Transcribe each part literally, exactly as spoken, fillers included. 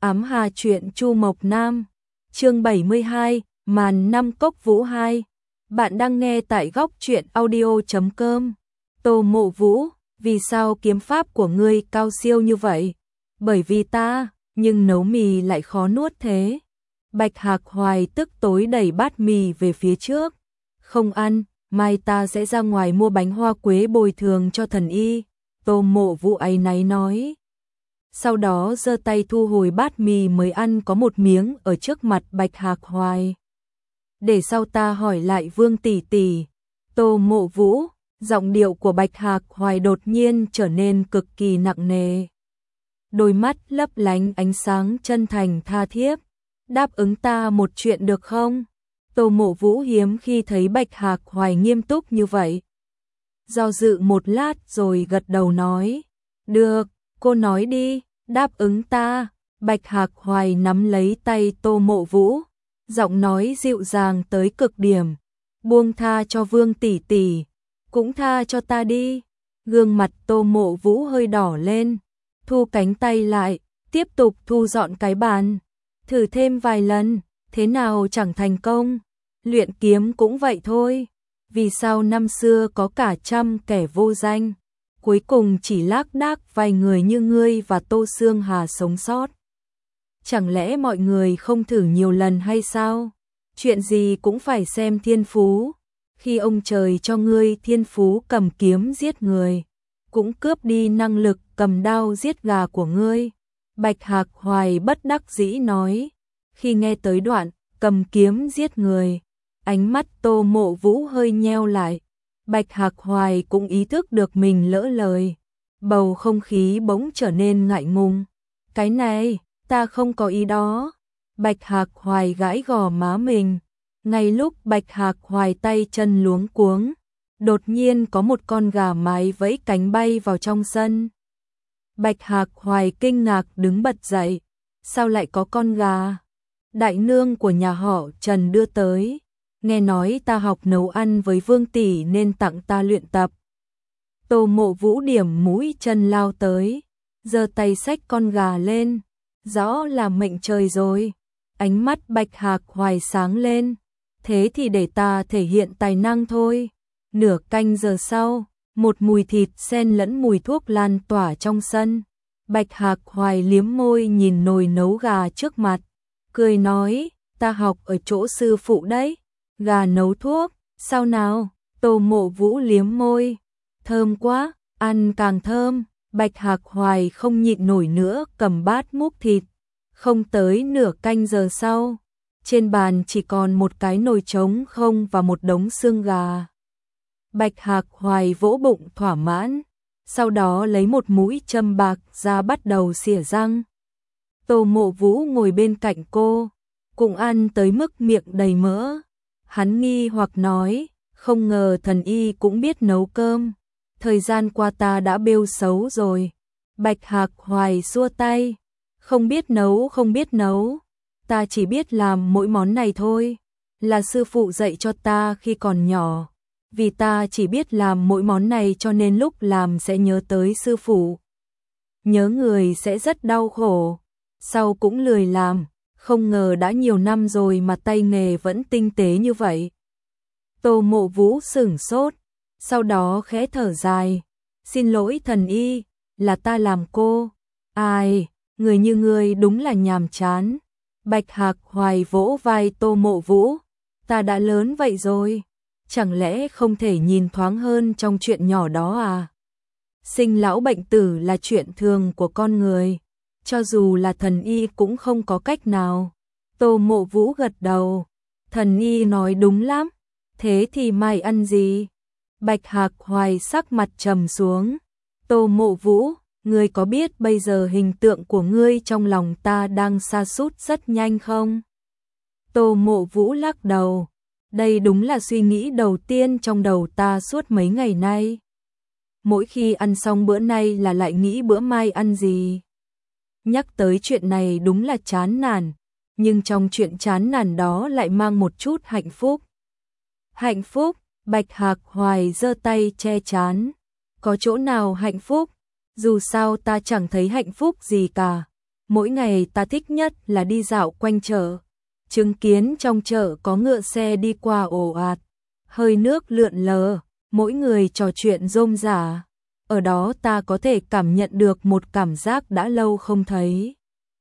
Ám Hà truyện Chu Mộc Nam, chương bảy mươi hai, màn năm cốc vũ hai. Bạn đang nghe tại góc truyện audio chấm com. Tô Mộ Vũ, vì sao kiếm pháp của ngươi cao siêu như vậy? Bởi vì ta, nhưng nấu mì lại khó nuốt thế. Bạch Hạc Hoài tức tối đẩy bát mì về phía trước. Không ăn, mai ta sẽ ra ngoài mua bánh hoa quế bồi thường cho thần y. Tô Mộ Vũ áy náy nói. Sau đó giơ tay thu hồi bát mì mới ăn có một miếng ở trước mặt Bạch Hạc Hoài. Để sau ta hỏi lại Vương tỷ tỷ. Tô Mộ Vũ, giọng điệu của Bạch Hạc Hoài đột nhiên trở nên cực kỳ nặng nề. Đôi mắt lấp lánh ánh sáng chân thành tha thiết. Đáp ứng ta một chuyện được không? Tô Mộ Vũ hiếm khi thấy Bạch Hạc Hoài nghiêm túc như vậy. Do dự một lát rồi gật đầu nói. Được, cô nói đi, đáp ứng ta. Bạch Hạc Hoài nắm lấy tay Tô Mộ Vũ, giọng nói dịu dàng tới cực điểm. Buông tha cho Vương tỷ tỷ, cũng tha cho ta đi. Gương mặt Tô Mộ Vũ hơi đỏ lên, thu cánh tay lại, tiếp tục thu dọn cái bàn. Thử thêm vài lần, thế nào chẳng thành công. Luyện kiếm cũng vậy thôi. Vì sao năm xưa có cả trăm kẻ vô danh, cuối cùng chỉ lác đác vài người như ngươi và Tô Sương Hà sống sót? Chẳng lẽ mọi người không thử nhiều lần hay sao? Chuyện gì cũng phải xem thiên phú. Khi ông trời cho ngươi thiên phú cầm kiếm giết người, cũng cướp đi năng lực cầm đao giết gà của ngươi. Bạch Hạc Hoài bất đắc dĩ nói. Khi nghe tới đoạn cầm kiếm giết người, ánh mắt Tô Mộ Vũ hơi nheo lại. Bạch Hạc Hoài cũng ý thức được mình lỡ lời. Bầu không khí bỗng trở nên ngại ngùng. Cái này, ta không có ý đó. Bạch Hạc Hoài gãi gò má mình. Ngay lúc Bạch Hạc Hoài tay chân luống cuống, đột nhiên có một con gà mái vẫy cánh bay vào trong sân. Bạch Hạc Hoài kinh ngạc đứng bật dậy. Sao lại có con gà? Đại nương của nhà họ Trần đưa tới. Nghe nói ta học nấu ăn với Vương tỷ nên tặng ta luyện tập. Tô Mộ Vũ điểm mũi chân lao tới, giơ tay xách con gà lên. Rõ là mệnh trời rồi. Ánh mắt Bạch Hạc Hoài sáng lên. Thế thì để ta thể hiện tài năng thôi. Nửa canh giờ sau, một mùi thịt xen lẫn mùi thuốc lan tỏa trong sân. Bạch Hạc Hoài liếm môi nhìn nồi nấu gà trước mặt, cười nói, ta học ở chỗ sư phụ đấy. Gà nấu thuốc, sao nào? Tô Mộ Vũ liếm môi. Thơm quá, ăn càng thơm. Bạch Hạc Hoài không nhịn nổi nữa cầm bát múc thịt. Không tới nửa canh giờ sau, trên bàn chỉ còn một cái nồi trống không và một đống xương gà. Bạch Hạc Hoài vỗ bụng thỏa mãn, sau đó lấy một mũi châm bạc ra bắt đầu xỉa răng. Tô Mộ Vũ ngồi bên cạnh cô, cũng ăn tới mức miệng đầy mỡ. Hắn nghi hoặc nói, không ngờ thần y cũng biết nấu cơm. Thời gian qua ta đã bêu xấu rồi. Bạch Hạc Hoài xua tay, không biết nấu không biết nấu. Ta chỉ biết làm mỗi món này thôi. Là sư phụ dạy cho ta khi còn nhỏ. Vì ta chỉ biết làm mỗi món này cho nên lúc làm sẽ nhớ tới sư phụ. Nhớ người sẽ rất đau khổ. Sau cũng lười làm. Không ngờ đã nhiều năm rồi mà tay nghề vẫn tinh tế như vậy. Tô Mộ Vũ sửng sốt, sau đó khẽ thở dài. Xin lỗi thần y, là ta làm cô. Ai, người như ngươi đúng là nhàm chán. Bạch Hạc Hoài vỗ vai Tô Mộ Vũ. Ta đã lớn vậy rồi, chẳng lẽ không thể nhìn thoáng hơn trong chuyện nhỏ đó à? Sinh lão bệnh tử là chuyện thường của con người. Cho dù là thần y cũng không có cách nào. Tô Mộ Vũ gật đầu. Thần y nói đúng lắm. Thế thì mai ăn gì? Bạch Hạc Hoài sắc mặt trầm xuống. Tô Mộ Vũ, ngươi có biết bây giờ hình tượng của ngươi trong lòng ta đang sa sút rất nhanh không? Tô Mộ Vũ lắc đầu. Đây đúng là suy nghĩ đầu tiên trong đầu ta suốt mấy ngày nay. Mỗi khi ăn xong bữa nay là lại nghĩ bữa mai ăn gì. Nhắc tới chuyện này đúng là chán nản, nhưng trong chuyện chán nản đó lại mang một chút hạnh phúc. Hạnh phúc? Bạch Hạc Hoài giơ tay che trán. Có chỗ nào hạnh phúc? Dù sao ta chẳng thấy hạnh phúc gì cả. mỗi ngày ta thích nhất là đi dạo quanh chợ, chứng kiến trong chợ có ngựa xe đi qua ồ ạt, hơi nước lượn lờ, mỗi người trò chuyện rôm rả. Ở đó ta có thể cảm nhận được một cảm giác đã lâu không thấy.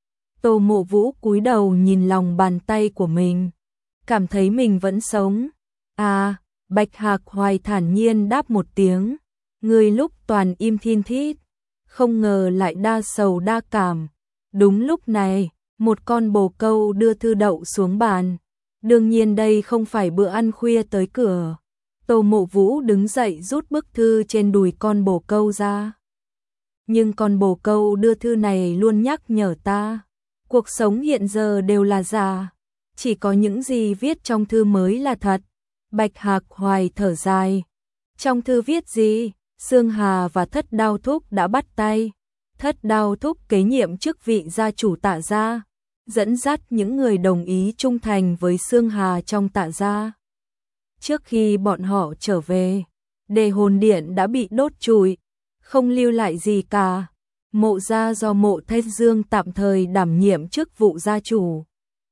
Tô Mộ Vũ cúi đầu nhìn lòng bàn tay của mình, cảm thấy mình vẫn sống. À, Bạch Hạc Hoài thản nhiên đáp một tiếng, người lúc toàn im thin thít, không ngờ lại đa sầu đa cảm. Đúng lúc này, một con bồ câu đưa thư đậu xuống bàn. Đương nhiên đây không phải bữa ăn khuya tới cửa. Tô Mộ Vũ đứng dậy rút bức thư trên đùi con bồ câu ra. Nhưng con bồ câu đưa thư này luôn nhắc nhở ta, cuộc sống hiện giờ đều là giả, chỉ có những gì viết trong thư mới là thật. Bạch Hạc Hoài thở dài. Trong thư viết gì? Sương Hà và Thất Đao Thúc đã bắt tay. Thất Đao Thúc kế nhiệm chức vị gia chủ Tạ gia, dẫn dắt những người đồng ý trung thành với Sương Hà trong Tạ gia. Trước khi bọn họ trở về, Đề Hồn Điện đã bị đốt trụi, không lưu lại gì cả. Mộ gia do Mộ Thanh Dương tạm thời đảm nhiệm chức vụ gia chủ,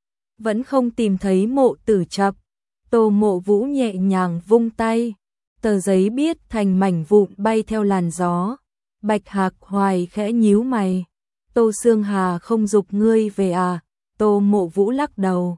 vẫn không tìm thấy Mộ Tử Chập. Tô Mộ Vũ nhẹ nhàng vung tay, tờ giấy biết thành mảnh vụn bay theo làn gió. Bạch Hạc Hoài khẽ nhíu mày. Tô Sương Hà không giục ngươi về à? Tô Mộ Vũ lắc đầu.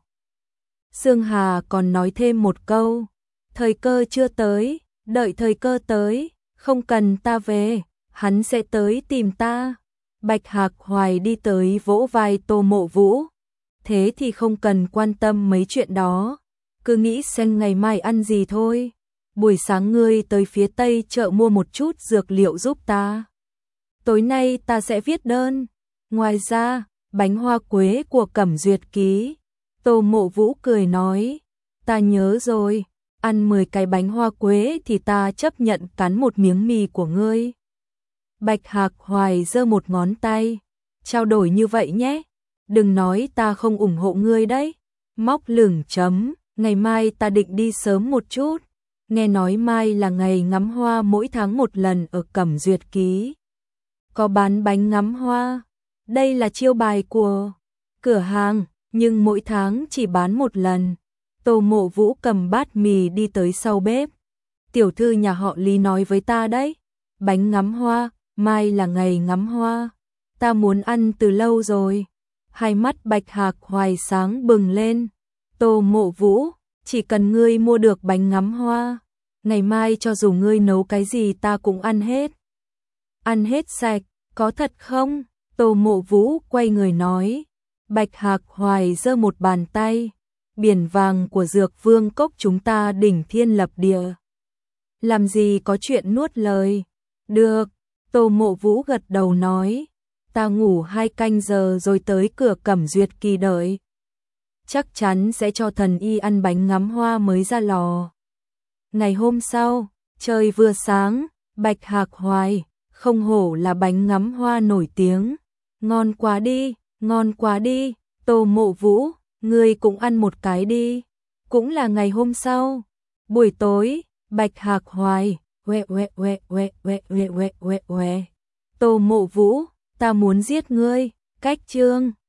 Sương Hà còn nói thêm một câu, thời cơ chưa tới, đợi thời cơ tới, không cần ta về, hắn sẽ tới tìm ta. Bạch Hạc Hoài đi tới vỗ vai Tô Mộ Vũ. Thế thì không cần quan tâm mấy chuyện đó, cứ nghĩ xem ngày mai ăn gì thôi. Buổi sáng ngươi tới phía Tây chợ mua một chút dược liệu giúp ta. Tối nay ta sẽ viết đơn. Ngoài ra, bánh hoa quế của Cẩm Duyệt ký. Tô Mộ Vũ cười nói, ta nhớ rồi, ăn mười cái bánh hoa quế thì ta chấp nhận cắn một miếng mì của ngươi. Bạch Hạc Hoài giơ một ngón tay, trao đổi như vậy nhé, đừng nói ta không ủng hộ ngươi đấy. Móc lửng chấm, ngày mai ta định đi sớm một chút, nghe nói mai là ngày ngắm hoa mỗi tháng một lần ở Cẩm Duyệt ký. Có bán bánh ngắm hoa, đây là chiêu bài của cửa hàng, nhưng mỗi tháng chỉ bán một lần. Tô Mộ Vũ cầm bát mì đi tới sau bếp. Tiểu thư nhà họ Lý nói với ta đấy, bánh ngắm hoa, mai là ngày ngắm hoa, ta muốn ăn từ lâu rồi. Hai mắt Bạch Hạc Hoài sáng bừng lên. Tô Mộ Vũ, chỉ cần ngươi mua được bánh ngắm hoa, ngày mai cho dù ngươi nấu cái gì ta cũng ăn hết. Ăn hết sạch, có thật không? Tô Mộ Vũ quay người nói. Bạch Hạc Hoài giơ một bàn tay, biển vàng của Dược Vương Cốc chúng ta đỉnh thiên lập địa. Làm gì có chuyện nuốt lời. Được, Tô Mộ Vũ gật đầu nói, ta ngủ hai canh giờ rồi tới cửa Cẩm Duyệt kỳ đợi. Chắc chắn sẽ cho thần y ăn bánh ngắm hoa mới ra lò. Ngày hôm sau, trời vừa sáng, Bạch Hạc Hoài, không hổ là bánh ngắm hoa nổi tiếng. Ngon quá đi, ngon quá đi, Tô Mộ Vũ, ngươi cũng ăn một cái đi. Cũng là ngày hôm sau, buổi tối, Bạch Hạc Hoài, uệ uệ uệ uệ uệ uệ uệ uệ uệ. Tô Mộ Vũ, ta muốn giết ngươi, cách chương.